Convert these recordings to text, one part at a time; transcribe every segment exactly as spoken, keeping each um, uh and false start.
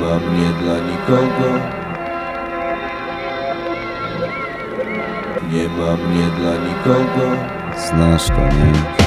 ma mnie dla nikogo. Nie ma mnie dla nikogo. Znasz to, nie?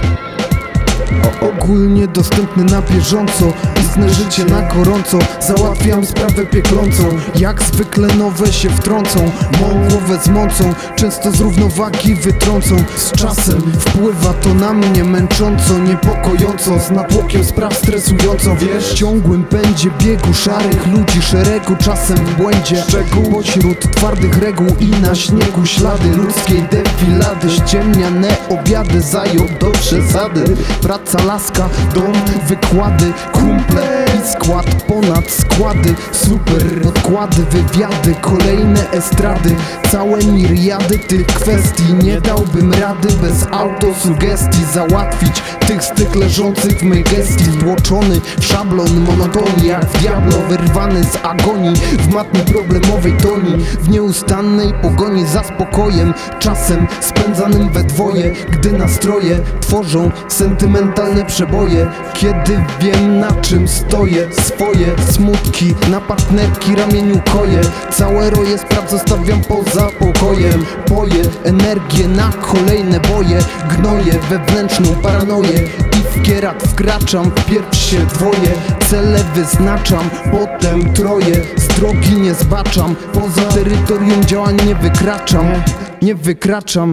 O, ogólnie dostępny na bieżąco. Istne życie na gorąco. Załatwiam sprawę pieklącą. Jak zwykle nowe się wtrącą. Mą głowę zmącą. Często z równowagi wytrącą. Z czasem wpływa to na mnie męcząco, niepokojąco. Z natłokiem spraw stresująco. Wiesz, w ciągłym pędzie biegu szarych ludzi szeregu. Czasem w błędzie szczegół pośród twardych reguł i na śniegu ślady ludzkiej defilady. Ściemniane obiady zajął do przesady. Praca, laska, dom, wykłady, kumple i skład ponad składy. Super podkłady, wywiady, kolejne estrady. Całe miriady tych kwestii. Nie dałbym rady bez autosugestii załatwić tych z tych leżących w mej gestii. Wtłoczony w szablon monotonii, jak w diablo wyrwany z agonii, w matni problemowej toni, w nieustannej pogoni za spokojem, czasem spędzanym we dwoje. Gdy nastroje tworzą sentymentalne przeboje, kiedy wiem na czym stoję. Swoje smutki na partnerki ramieniu koję. Całe roje spraw zostawiam poza pokojem. Poję energię na kolejne boje. Gnoję wewnętrzną paranoję i w kierat wkraczam, w pierś się dwoje. Cele wyznaczam, potem troje. Z drogi nie zbaczam, poza terytorium działań nie wykraczam. Nie wykraczam.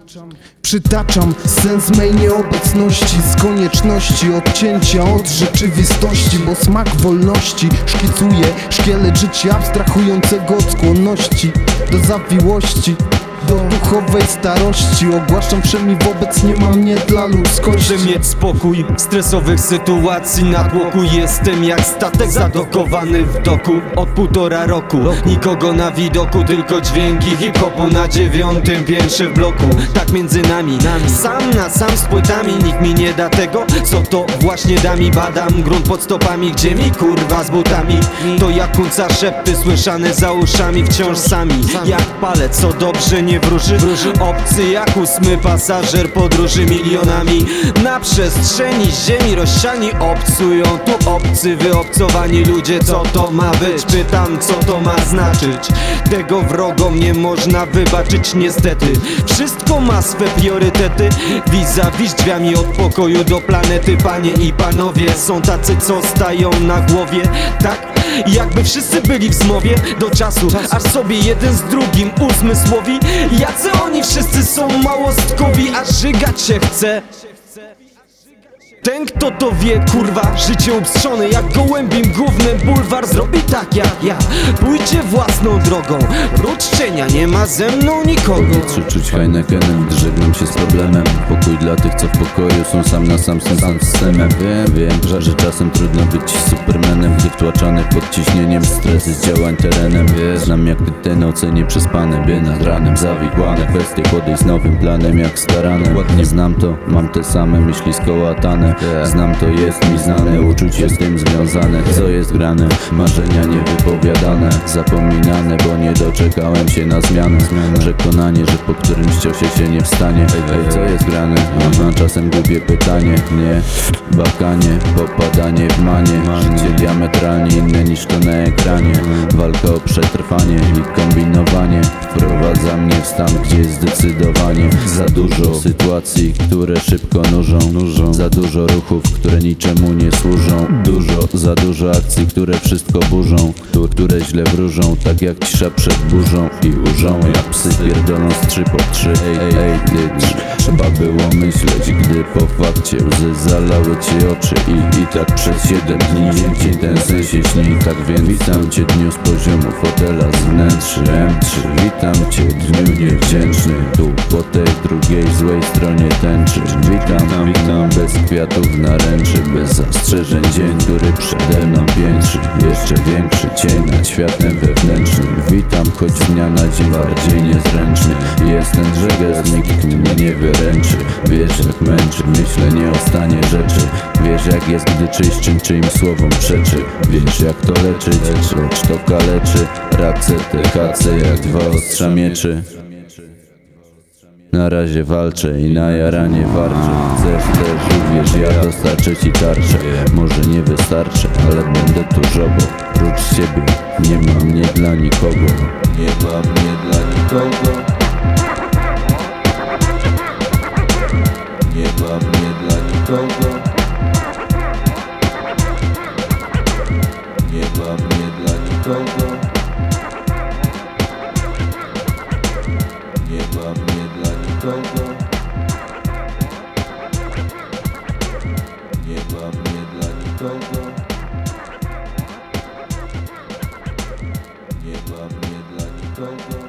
Przytaczam sens mej nieobecności z konieczności odcięcia od rzeczywistości, bo smak wolności szkicuje szkielet życia abstrahującego od skłonności do zawiłości, do duchowej starości. Ogłaszam wszemi wobec, nie ma mnie dla ludzkości. Chcę mieć spokój w stresowych sytuacji natłoku. Jestem jak statek zadokowany w doku od półtora roku. Nikogo na widoku, tylko dźwięki hip-hopu na dziewiątym piętrze w bloku. Tak między nami, sam na sam z płytami. Nikt mi nie da tego, co to właśnie da mi. Badam grunt pod stopami, gdzie mi kurwa z butami. To jak kunca szepty słyszane za uszami. Wciąż sami, jak palec, co dobrze nie wróży. Obcy jak ósmy pasażer podróży milionami. Na przestrzeni ziemi rozsiani obcują tu obcy, wyobcowani ludzie. Co to ma być? Pytam, co to ma znaczyć? Tego wrogom nie można wybaczyć niestety. Wszystko ma swe priorytety. Vis-a-vis drzwiami od pokoju do planety. Panie i panowie, są tacy, co stają na głowie. Tak? Jakby wszyscy byli w zmowie do czasu, aż sobie jeden z drugim uzmysłowi. Jacy oni wszyscy są małostkowi, aż żygać się chce. Ten kto to wie, kurwa, życie upstrzone jak gołębim głównym bulwar zrobi tak jak ja. Pójdźcie własną drogą, ród szczenia, nie ma ze mną nikogo. Czy czuć Heinekenem, gdy żegnam się z problemem. Pokój dla tych, co w pokoju są sam na sam z tym systemem. Wiem, wiem, że, że czasem trudno być supermanem, gdy wtłaczany pod ciśnieniem stres z działań terenem. Wie, znam jak te noce nieprzespane, by nad ranem zawikłane kwestie podejść z nowym planem jak staranem. Ładnie znam to, mam te same myśli skołatane. Znam to, jest mi znane, uczucie z tym związane. Co jest grane, marzenia niewypowiadane, zapominane, bo nie doczekałem się na zmianę. Przekonanie, że po którymś ciosie się nie wstanie. Ej, co jest grane? Aha, czasem gubię pytanie. Nie, bakanie, popadanie w manie. Życie diametralnie inne niż to na ekranie. Walka o przetrwanie i kombinowanie wprowadza mnie w stan, gdzie jest zdecydowanie za dużo sytuacji, które szybko nużą, nużą. Za dużo ruchów, które niczemu nie służą. Dużo, za dużo akcji, które wszystko burzą, które źle wróżą, tak jak cisza przed burzą. I urzą jak psy pierdolą z trzy po trzy. Ej, ej, ty trz. Trzeba było myśleć, gdy po fakcie łzy zalały ci oczy. I, i tak przez siedem dni dzień ten sen się śni. Tak więc witam cię dniu z poziomu fotela z wnętrzy M trzy. Witam cię dniu niewdzięczny, tu po tej drugiej złej stronie tęczy. Witam, witam bez kwiatów naręczy, bez zastrzeżeń. Dzień, który przede mną piętrzy, jeszcze większy cień nad światem wewnętrznym. Witam, choć z dnia na dzień bardziej niezręczny. Jest ten żegez, nikt mnie nie wyręczy. Wiesz jak męczy myślenie o stanie rzeczy. Wiesz jak jest, gdy czyjś czym czyim słowom przeczy. Wiesz jak to leczyć, lecz to kaleczy. Race te kace jak dwa ostrza mieczy. Na razie walczę i na jaranie warczę. Chcesz też uwierz, ja dostarczę ci tarczę. Może nie wystarczę, ale będę tuż obok. Oprócz ciebie nie mam mnie dla nikogo. Nie ma mnie dla nikogo. Nie ma mnie dla nikogo. Nie ma mnie dla nikogo. Nie ma mnie dla nikogo. Nie ma mnie dla nikogo. Nie ma mnie dla nikogo.